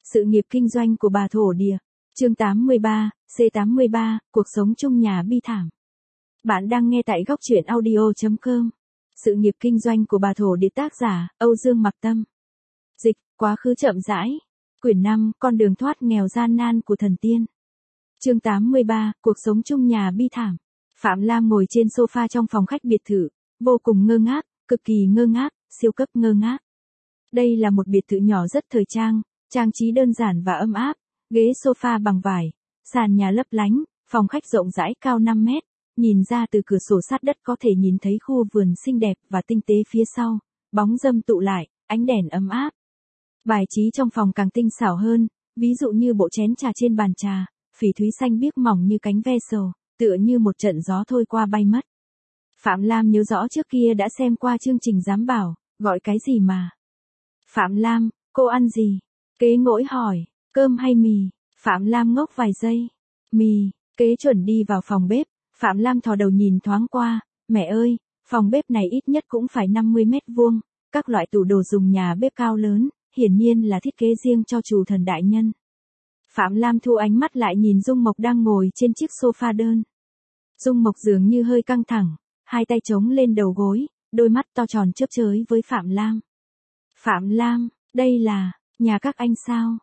Sự nghiệp kinh doanh của bà thổ địa. Chương 83, C83, cuộc sống chung nhà bi thảm. Bạn đang nghe tại góc truyện audio.com. Sự nghiệp kinh doanh của bà thổ địa, tác giả Âu Dương Mặc Tâm. Dịch, quá khứ chậm rãi. Quyển 5, con đường thoát nghèo gian nan của thần tiên. Chương 83, cuộc sống chung nhà bi thảm. Phạm Lam ngồi trên sofa trong phòng khách biệt thự, vô cùng ngơ ngác, cực kỳ ngơ ngác, siêu cấp ngơ ngác. Đây là một biệt thự nhỏ rất thời trang, trang trí đơn giản và ấm áp, ghế sofa bằng vải, sàn nhà lấp lánh, phòng khách rộng rãi cao 5 mét, nhìn ra từ cửa sổ sát đất có thể nhìn thấy khu vườn xinh đẹp và tinh tế phía sau, bóng râm tụ lại, ánh đèn ấm áp. Bài trí trong phòng càng tinh xảo hơn, ví dụ như bộ chén trà trên bàn trà, phỉ thúy xanh biếc mỏng như cánh ve sầu, tựa như một trận gió thôi qua bay mất. Phạm Lam nhớ rõ trước kia đã xem qua chương trình giám bảo, gọi cái gì mà. Phạm Lam, cô ăn gì? Kế ngỗi hỏi, cơm hay mì? Phạm Lam ngốc vài giây. Mì. Kế chuẩn đi vào phòng bếp, Phạm Lam thò đầu nhìn thoáng qua, mẹ ơi, phòng bếp này ít nhất cũng phải 50 mét vuông, các loại tủ đồ dùng nhà bếp cao lớn, hiển nhiên là thiết kế riêng cho chủ thần đại nhân. Phạm Lam thu ánh mắt lại nhìn Dung Mộc đang ngồi trên chiếc sofa đơn. Dung Mộc dường như hơi căng thẳng, hai tay chống lên đầu gối, đôi mắt to tròn chớp chới với Phạm Lam. Phạm Lam, đây là nhà các anh sao?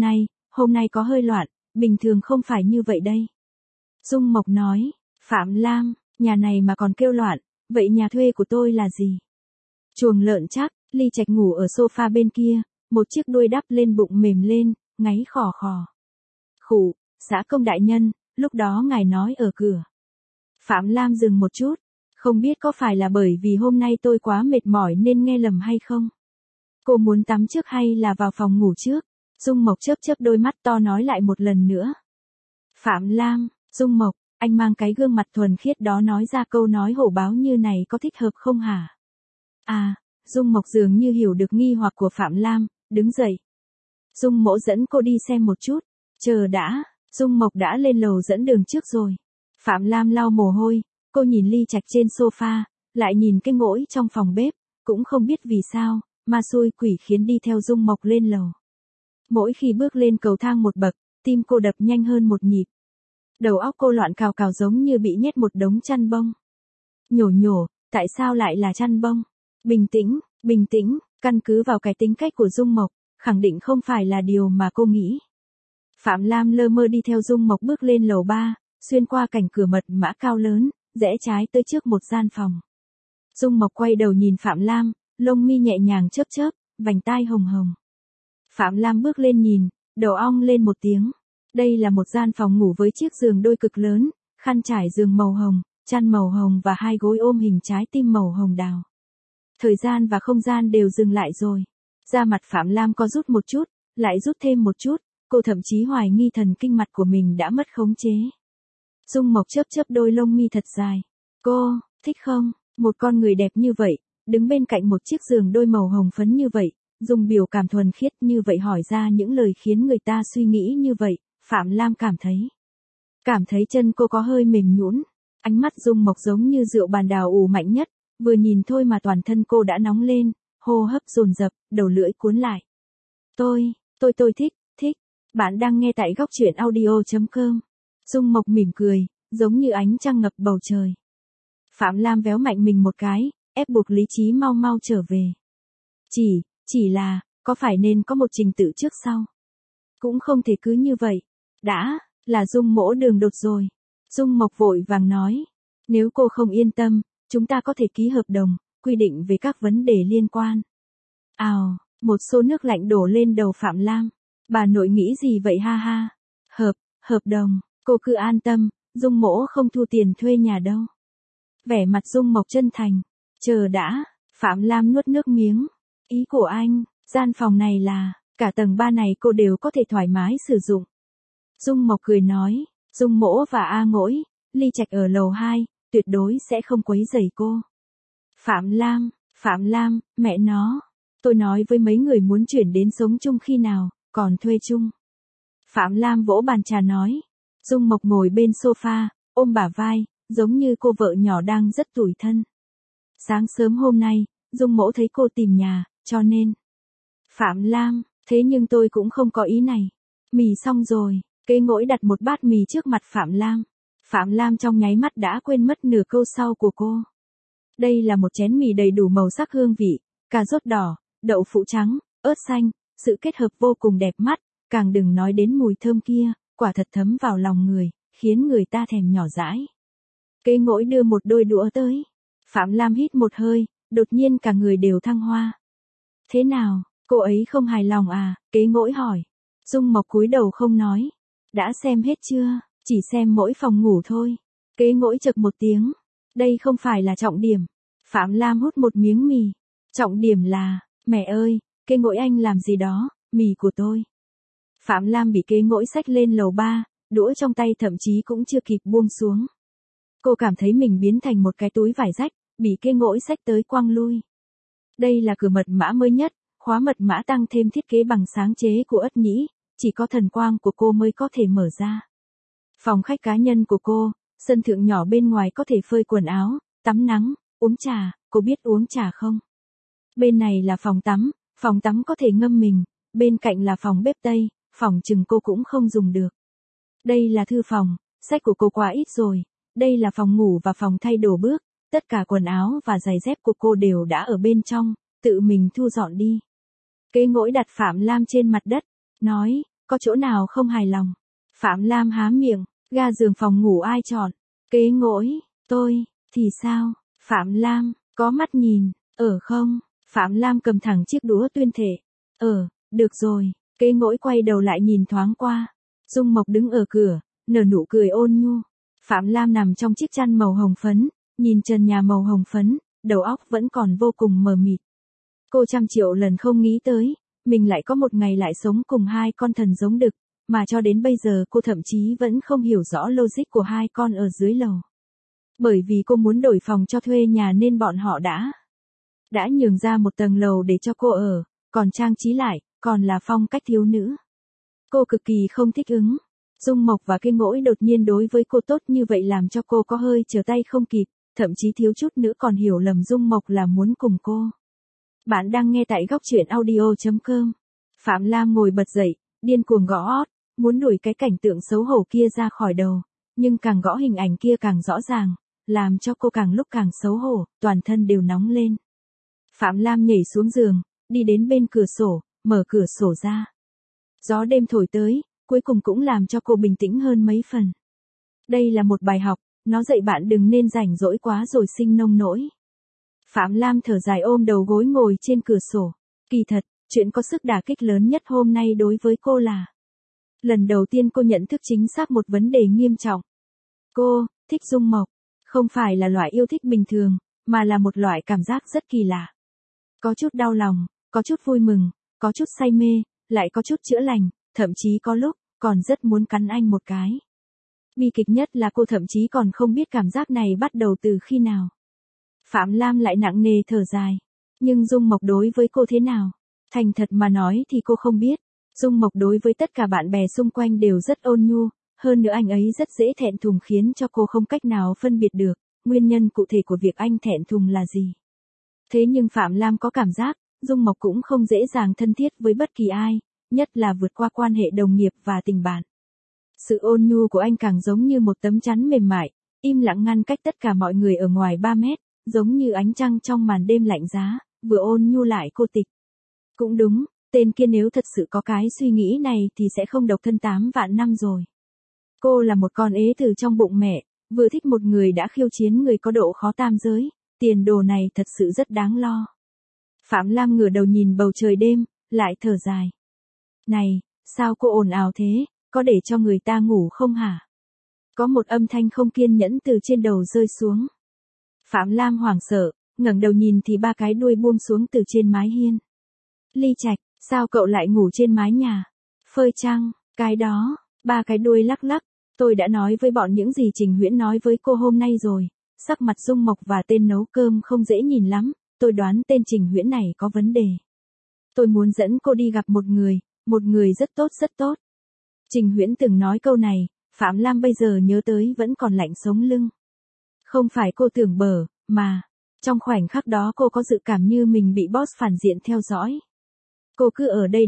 Hôm nay có hơi loạn, bình thường không phải như vậy đây. Dung Mộc nói, Phạm Lam, nhà này mà còn kêu loạn, vậy nhà thuê của tôi là gì? Chuồng lợn chắc, Ly Trạch ngủ ở sofa bên kia, một chiếc đuôi đắp lên bụng mềm lên, ngáy khò khò. Khụ, xã công đại nhân, lúc đó ngài nói ở cửa. Phạm Lam dừng một chút, không biết có phải là bởi vì hôm nay tôi quá mệt mỏi nên nghe lầm hay không? Cô muốn tắm trước hay là vào phòng ngủ trước? Dung Mộc chớp chớp đôi mắt to nói lại một lần nữa. Phạm Lam, Dung Mộc, anh mang cái gương mặt thuần khiết đó nói ra câu nói hổ báo như này có thích hợp không hả? À, Dung Mộc dường như hiểu được nghi hoặc của Phạm Lam, đứng dậy. Dung Mỗ dẫn cô đi xem một chút. Chờ đã, Dung Mộc đã lên lầu dẫn đường trước rồi. Phạm Lam lau mồ hôi, cô nhìn Ly Trạch trên sofa, lại nhìn cái ngỗi trong phòng bếp, cũng không biết vì sao, mà xui quỷ khiến đi theo Dung Mộc lên lầu. Mỗi khi bước lên cầu thang một bậc, tim cô đập nhanh hơn một nhịp. Đầu óc cô loạn cào cào giống như bị nhét một đống chăn bông. Nhổ, tại sao lại là chăn bông? Bình tĩnh, căn cứ vào cái tính cách của Dung Mộc, khẳng định không phải là điều mà cô nghĩ. Phạm Lam lơ mơ đi theo Dung Mộc bước lên lầu 3, xuyên qua cảnh cửa mật mã cao lớn, rẽ trái tới trước một gian phòng. Dung Mộc quay đầu nhìn Phạm Lam, lông mi nhẹ nhàng chớp chớp, vành tai hồng hồng. Phạm Lam bước lên nhìn, đầu ong lên một tiếng. Đây là một gian phòng ngủ với chiếc giường đôi cực lớn, khăn trải giường màu hồng, chăn màu hồng và hai gối ôm hình trái tim màu hồng đào. Thời gian và không gian đều dừng lại rồi. Da mặt Phạm Lam có rút một chút, lại rút thêm một chút, cô thậm chí hoài nghi thần kinh mặt của mình đã mất khống chế. Dung Mộc chớp chớp đôi lông mi thật dài. Cô, thích không? Một con người đẹp như vậy, đứng bên cạnh một chiếc giường đôi màu hồng phấn như vậy, dùng biểu cảm thuần khiết như vậy hỏi ra những lời khiến người ta suy nghĩ như vậy, Phạm Lam cảm thấy chân cô có hơi mềm nhũn. Ánh mắt Dung Mộc giống như rượu bàn đào ủ mạnh nhất, vừa nhìn thôi mà toàn thân cô đã nóng lên, hô hấp dồn dập, đầu lưỡi cuốn lại. Tôi thích. Bạn đang nghe tại góc truyện audio.com. Dung Mộc mỉm cười, giống như ánh trăng ngập bầu trời. Phạm Lam véo mạnh mình một cái, ép buộc lý trí mau trở về. Chỉ là, có phải nên có một trình tự trước sau? Cũng không thể cứ như vậy. Đã, là Dung Mỗ đường đột rồi. Dung Mộc vội vàng nói. Nếu cô không yên tâm, chúng ta có thể ký hợp đồng, quy định về các vấn đề liên quan. Ào, một xô nước lạnh đổ lên đầu Phạm Lam. Bà nội nghĩ gì vậy ha ha? Hợp đồng, cô cứ an tâm, Dung Mỗ không thu tiền thuê nhà đâu. Vẻ mặt Dung Mộc chân thành. Chờ đã, Phạm Lam nuốt nước miếng. Ý của anh, gian phòng này là, cả tầng 3 này cô đều có thể thoải mái sử dụng. Dung Mộc cười nói, Dung Mỗ và A Ngỗi, Ly Trạch ở lầu 2, tuyệt đối sẽ không quấy rầy cô. Phạm Lam, mẹ nó. Tôi nói với mấy người muốn chuyển đến sống chung khi nào, còn thuê chung. Phạm Lam vỗ bàn trà nói. Dung Mộc ngồi bên sofa, ôm bả vai, giống như cô vợ nhỏ đang rất tủi thân. Sáng sớm hôm nay, Dung Mỗ thấy cô tìm nhà, cho nên. Phạm Lam, Thế nhưng tôi cũng không có ý này. Mì xong rồi, Kế Ngỗi đặt một bát mì trước mặt Phạm Lam. Phạm Lam trong nháy mắt đã quên mất nửa câu sau của cô. Đây là một chén mì đầy đủ màu sắc hương vị, cà rốt đỏ, đậu phụ trắng, ớt xanh, sự kết hợp vô cùng đẹp mắt, càng đừng nói đến mùi thơm kia, quả thật thấm vào lòng người, khiến người ta thèm nhỏ dãi. Kế Ngỗi đưa một đôi đũa tới. Phạm Lam hít một hơi, đột nhiên cả người đều thăng hoa. Thế nào, cô ấy không hài lòng à? Kế Ngỗi hỏi. Dung Mộc cúi đầu không nói. Đã xem hết chưa? Chỉ xem mỗi phòng ngủ thôi. Kế Ngỗi chực một tiếng. Đây không phải là trọng điểm. Phạm Lam hút một miếng mì. Trọng điểm là, mẹ ơi, Kế Ngỗi anh làm gì đó, mì của tôi. Phạm Lam bị Kế Ngỗi xách lên lầu 3, đũa trong tay thậm chí cũng chưa kịp buông xuống. Cô cảm thấy mình biến thành một cái túi vải rách, bị Kế Ngỗi xách tới quăng lui. Đây là cửa mật mã mới nhất, khóa mật mã tăng thêm thiết kế bằng sáng chế của Ất Nhĩ, chỉ có thần quang của cô mới có thể mở ra. Phòng khách cá nhân của cô, sân thượng nhỏ bên ngoài có thể phơi quần áo, tắm nắng, uống trà, cô biết uống trà không? Bên này là phòng tắm có thể ngâm mình, bên cạnh là phòng bếp Tây, phòng chừng cô cũng không dùng được. Đây là thư phòng, sách của cô quá ít rồi, đây là phòng ngủ và phòng thay đồ bước, tất cả quần áo và giày dép của cô đều đã ở bên trong, tự mình thu dọn đi. Kế Ngỗi đặt Phạm Lam trên mặt đất, nói, có chỗ nào không hài lòng? Phạm Lam há miệng, ga giường phòng ngủ ai chọn? Kế Ngỗi, tôi, thì sao? Phạm Lam, có mắt nhìn, không? Phạm Lam cầm thẳng chiếc đũa tuyên thệ. Được rồi, Kế Ngỗi quay đầu lại nhìn thoáng qua. Dung Mộc đứng ở cửa, nở nụ cười ôn nhu. Phạm Lam nằm trong chiếc chăn màu hồng phấn, nhìn trần nhà màu hồng phấn, đầu óc vẫn còn vô cùng mờ mịt. Cô trăm triệu lần không nghĩ tới, mình lại có một ngày lại sống cùng hai con thần giống đực, mà cho đến bây giờ cô thậm chí vẫn không hiểu rõ logic của hai con ở dưới lầu. Bởi vì cô muốn đổi phòng cho thuê nhà nên bọn họ đã nhường ra một tầng lầu để cho cô ở, còn trang trí lại, còn là phong cách thiếu nữ. Cô cực kỳ không thích ứng. Dung Mộc và Kế Ngỗi đột nhiên đối với cô tốt như vậy làm cho cô có hơi trở tay không kịp, thậm chí thiếu chút nữa còn hiểu lầm Dung Mộc là muốn cùng cô. Bạn đang nghe tại góc truyện audio.com. Phạm Lam ngồi bật dậy, điên cuồng gõ ót, muốn đuổi cái cảnh tượng xấu hổ kia ra khỏi đầu, nhưng càng gõ hình ảnh kia càng rõ ràng, làm cho cô càng lúc càng xấu hổ, toàn thân đều nóng lên. Phạm Lam nhảy xuống giường, đi đến bên cửa sổ, mở cửa sổ ra. Gió đêm thổi tới, cuối cùng cũng làm cho cô bình tĩnh hơn mấy phần. Đây là một bài học, nó dạy bạn đừng nên rảnh rỗi quá rồi sinh nông nỗi. Phạm Lam thở dài ôm đầu gối ngồi trên cửa sổ. Kỳ thật, chuyện có sức đả kích lớn nhất hôm nay đối với cô là lần đầu tiên cô nhận thức chính xác một vấn đề nghiêm trọng. Cô thích Dung Mộc, không phải là loại yêu thích bình thường, mà là một loại cảm giác rất kỳ lạ. Có chút đau lòng, có chút vui mừng, có chút say mê, lại có chút chữa lành, thậm chí có lúc còn rất muốn cắn anh một cái. Bi kịch nhất là cô thậm chí còn không biết cảm giác này bắt đầu từ khi nào. Phạm Lam lại nặng nề thở dài. Nhưng Dung Mộc đối với cô thế nào? Thành thật mà nói thì cô không biết. Dung Mộc đối với tất cả bạn bè xung quanh đều rất ôn nhu, hơn nữa anh ấy rất dễ thẹn thùng khiến cho cô không cách nào phân biệt được, nguyên nhân cụ thể của việc anh thẹn thùng là gì. Thế nhưng Phạm Lam có cảm giác, Dung Mộc cũng không dễ dàng thân thiết với bất kỳ ai, nhất là vượt qua quan hệ đồng nghiệp và tình bạn. Sự ôn nhu của anh càng giống như một tấm chắn mềm mại, im lặng ngăn cách tất cả mọi người ở ngoài 3 mét, giống như ánh trăng trong màn đêm lạnh giá, vừa ôn nhu lại cô tịch. Cũng đúng, tên kia nếu thật sự có cái suy nghĩ này thì sẽ không độc thân 8 vạn năm rồi. Cô là một con ế từ trong bụng mẹ, vừa thích một người đã khiêu chiến người có độ khó tam giới, tiền đồ này thật sự rất đáng lo. Phạm Lam ngửa đầu nhìn bầu trời đêm, lại thở dài. Này, sao cô ồn ào thế, có để cho người ta ngủ không hả? Có một âm thanh không kiên nhẫn từ trên đầu rơi xuống. Phạm Lam hoảng sợ, ngẩng đầu nhìn thì 3 cái đuôi buông xuống từ trên mái hiên. Ly Trạch, sao cậu lại ngủ trên mái nhà? Phơi trăng, cái đó, 3 cái đuôi lắc lắc, tôi đã nói với bọn những gì Trình Huyễn nói với cô hôm nay rồi. Sắc mặt Dung Mộc và tên nấu cơm không dễ nhìn lắm, tôi đoán tên Trình Huyễn này có vấn đề. Tôi muốn dẫn cô đi gặp một người rất tốt. Trình Huyễn từng nói câu này, Phạm Lam bây giờ nhớ tới vẫn còn lạnh sống lưng. Không phải cô tưởng bở, mà, trong khoảnh khắc đó cô có dự cảm như mình bị boss phản diện theo dõi. Cô cứ ở đây đi,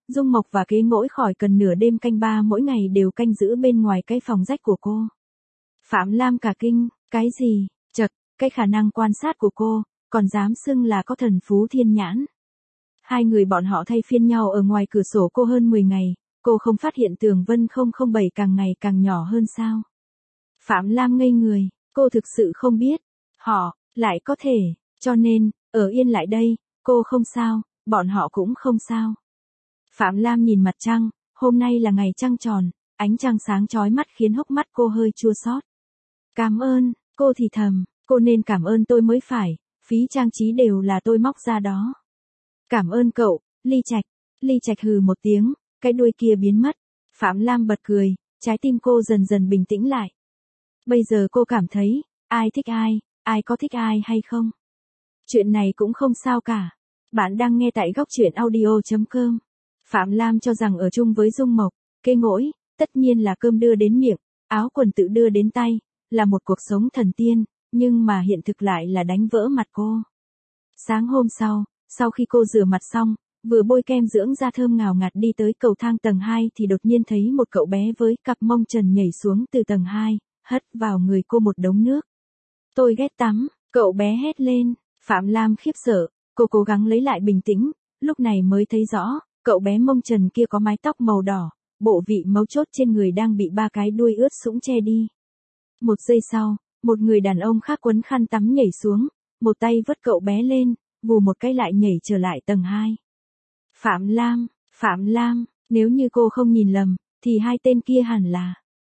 Dung Mộc và Kế Ngỗi khỏi cần nửa đêm canh ba mỗi ngày đều canh giữ bên ngoài cái phòng rách của cô. Phạm Lam cả kinh, cái gì, chật, cái khả năng quan sát của cô, còn dám xưng là có thần phú thiên nhãn. Hai người bọn họ thay phiên nhau ở ngoài cửa sổ cô hơn 10 ngày, cô không phát hiện tường vân 007 càng ngày càng nhỏ hơn sao. Phạm Lam ngây người, cô thực sự không biết, họ, lại có thể, cho nên, ở yên lại đây, cô không sao, bọn họ cũng không sao. Phạm Lam nhìn mặt trăng, hôm nay là ngày trăng tròn, ánh trăng sáng chói mắt khiến hốc mắt cô hơi chua xót. Cảm ơn, cô thì thầm, cô nên cảm ơn tôi mới phải, phí trang trí đều là tôi móc ra đó. Cảm ơn cậu, Ly Trạch. Ly Trạch hừ một tiếng, cái đuôi kia biến mất. Phạm Lam bật cười, trái tim cô dần dần bình tĩnh lại. Bây giờ cô cảm thấy, ai thích ai có thích ai hay không? Chuyện này cũng không sao cả. Bạn đang nghe tại góc truyện audio.com. Phạm Lam cho rằng ở chung với Dung Mộc, Kế Ngỗi, tất nhiên là cơm đưa đến miệng, áo quần tự đưa đến tay, là một cuộc sống thần tiên, nhưng mà hiện thực lại là đánh vỡ mặt cô. Sáng hôm sau khi cô rửa mặt xong, vừa bôi kem dưỡng da thơm ngào ngạt đi tới cầu thang tầng 2 thì đột nhiên thấy một cậu bé với cặp mông trần nhảy xuống từ tầng 2, hất vào người cô một đống nước. Tôi ghét tắm, cậu bé hét lên, Phạm Lam khiếp sợ, cô cố gắng lấy lại bình tĩnh, lúc này mới thấy rõ, cậu bé mông trần kia có mái tóc màu đỏ, bộ vị mấu chốt trên người đang bị ba cái đuôi ướt sũng che đi. Một giây sau, một người đàn ông khác quấn khăn tắm nhảy xuống, một tay vớt cậu bé lên, vù một cái lại nhảy trở lại tầng 2. Phạm Lam, nếu như cô không nhìn lầm, thì hai tên kia hẳn là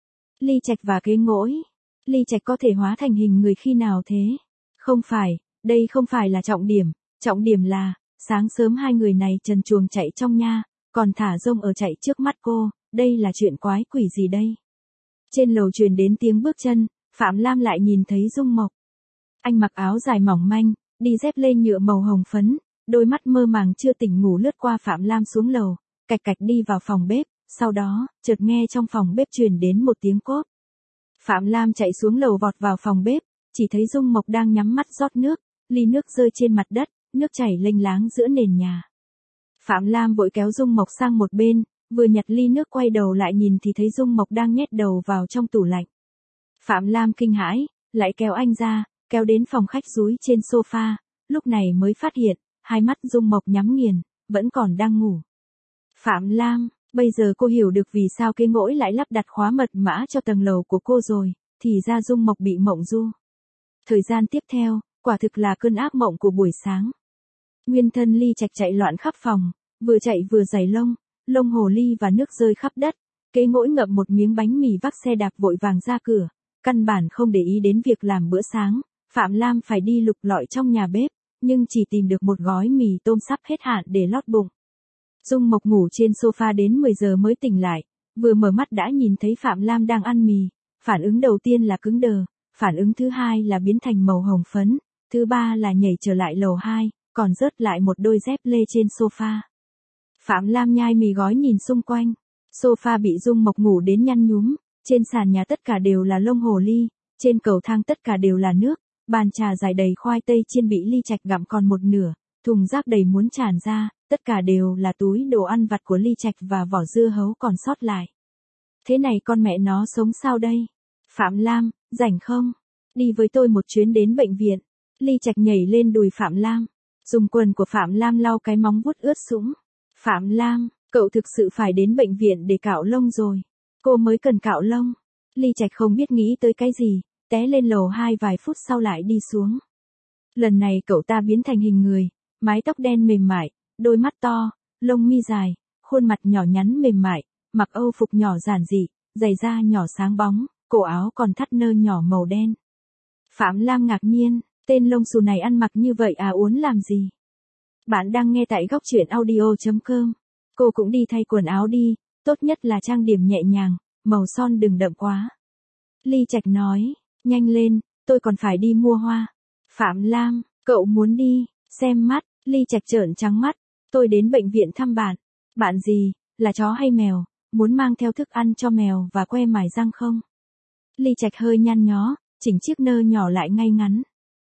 Ly Trạch và Kế Ngỗi. Ly Trạch có thể hóa thành hình người khi nào thế? Không phải, đây không phải là trọng điểm là, sáng sớm hai người này trần truồng chạy trong nha, còn thả rông ở chạy trước mắt cô, đây là chuyện quái quỷ gì đây? Trên lầu truyền đến tiếng bước chân, Phạm Lam lại nhìn thấy Dung Mộc. Anh mặc áo dài mỏng manh, đi dép lê nhựa màu hồng phấn, đôi mắt mơ màng chưa tỉnh ngủ lướt qua Phạm Lam xuống lầu, cạch cạch đi vào phòng bếp, sau đó, chợt nghe trong phòng bếp truyền đến một tiếng cốp. Phạm Lam chạy xuống lầu vọt vào phòng bếp, chỉ thấy Dung Mộc đang nhắm mắt rót nước, ly nước rơi trên mặt đất, nước chảy lênh láng giữa nền nhà. Phạm Lam vội kéo Dung Mộc sang một bên, vừa nhặt ly nước quay đầu lại nhìn thì thấy Dung Mộc đang nhét đầu vào trong tủ lạnh. Phạm Lam kinh hãi, lại kéo anh ra, kéo đến phòng khách dúi trên sofa, lúc này mới phát hiện, hai mắt Dung Mộc nhắm nghiền, vẫn còn đang ngủ. Phạm Lam, bây giờ cô hiểu được vì sao Kế Ngỗi lại lắp đặt khóa mật mã cho tầng lầu của cô rồi, thì ra Dung Mộc bị mộng du. Thời gian tiếp theo, quả thực là cơn ác mộng của buổi sáng. Nguyên thân Ly Trạch chạy loạn khắp phòng, vừa chạy vừa giày lông hồ ly và nước rơi khắp đất. Kế Ngỗi ngậm một miếng bánh mì vác xe đạp vội vàng ra cửa, căn bản không để ý đến việc làm bữa sáng. Phạm Lam phải đi lục lọi trong nhà bếp, nhưng chỉ tìm được một gói mì tôm sắp hết hạn để lót bụng. Dung Mộc ngủ trên sofa đến 10 giờ mới tỉnh lại, vừa mở mắt đã nhìn thấy Phạm Lam đang ăn mì, phản ứng đầu tiên là cứng đờ, phản ứng thứ hai là biến thành màu hồng phấn, thứ ba là nhảy trở lại lầu 2, còn rớt lại một đôi dép lê trên sofa. Phạm Lam nhai mì gói nhìn xung quanh, sofa bị Dung Mộc ngủ đến nhăn nhúm, trên sàn nhà tất cả đều là lông hồ ly, trên cầu thang tất cả đều là nước, bàn trà dài đầy khoai tây chiên bị Ly Trạch gặm còn một nửa, thùng rác đầy muốn tràn ra, tất cả đều là túi đồ ăn vặt của Ly Trạch và vỏ dưa hấu còn sót lại. Thế này con mẹ nó sống sao đây? Phạm Lam, rảnh không? Đi với tôi một chuyến đến bệnh viện. Ly Trạch nhảy lên đùi Phạm Lam, dùng quần của Phạm Lam lau cái móng vuốt ướt sũng. Phạm Lam, cậu thực sự phải đến bệnh viện để cạo lông rồi. Cô mới cần cạo lông. Ly Trạch không biết nghĩ tới cái gì, té lên lầu 2 vài phút sau lại đi xuống. Lần này cậu ta biến thành hình người, mái tóc đen mềm mại, đôi mắt to, lông mi dài, khuôn mặt nhỏ nhắn mềm mại, mặc âu phục nhỏ giản dị, giày da nhỏ sáng bóng, cổ áo còn thắt nơ nhỏ màu đen. Phạm Lam ngạc nhiên, tên lông xù này ăn mặc như vậy à, uốn làm gì? Bạn đang nghe tại góc truyện audio.com. Cô cũng đi thay quần áo đi, tốt nhất là trang điểm nhẹ nhàng, màu son đừng đậm quá. Ly Trạch nói, nhanh lên, tôi còn phải đi mua hoa. Phạm Lam, cậu muốn đi, xem mắt. Ly Trạch trợn trắng mắt, tôi đến bệnh viện thăm bạn. Bạn gì, là chó hay mèo, muốn mang theo thức ăn cho mèo và que mài răng không? Ly Trạch hơi nhăn nhó, chỉnh chiếc nơ nhỏ lại ngay ngắn.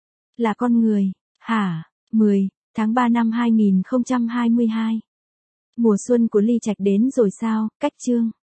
Là con người, hả? 10 tháng 3 năm 2022. Mùa xuân của Ly Trạch đến rồi sao, cách chương.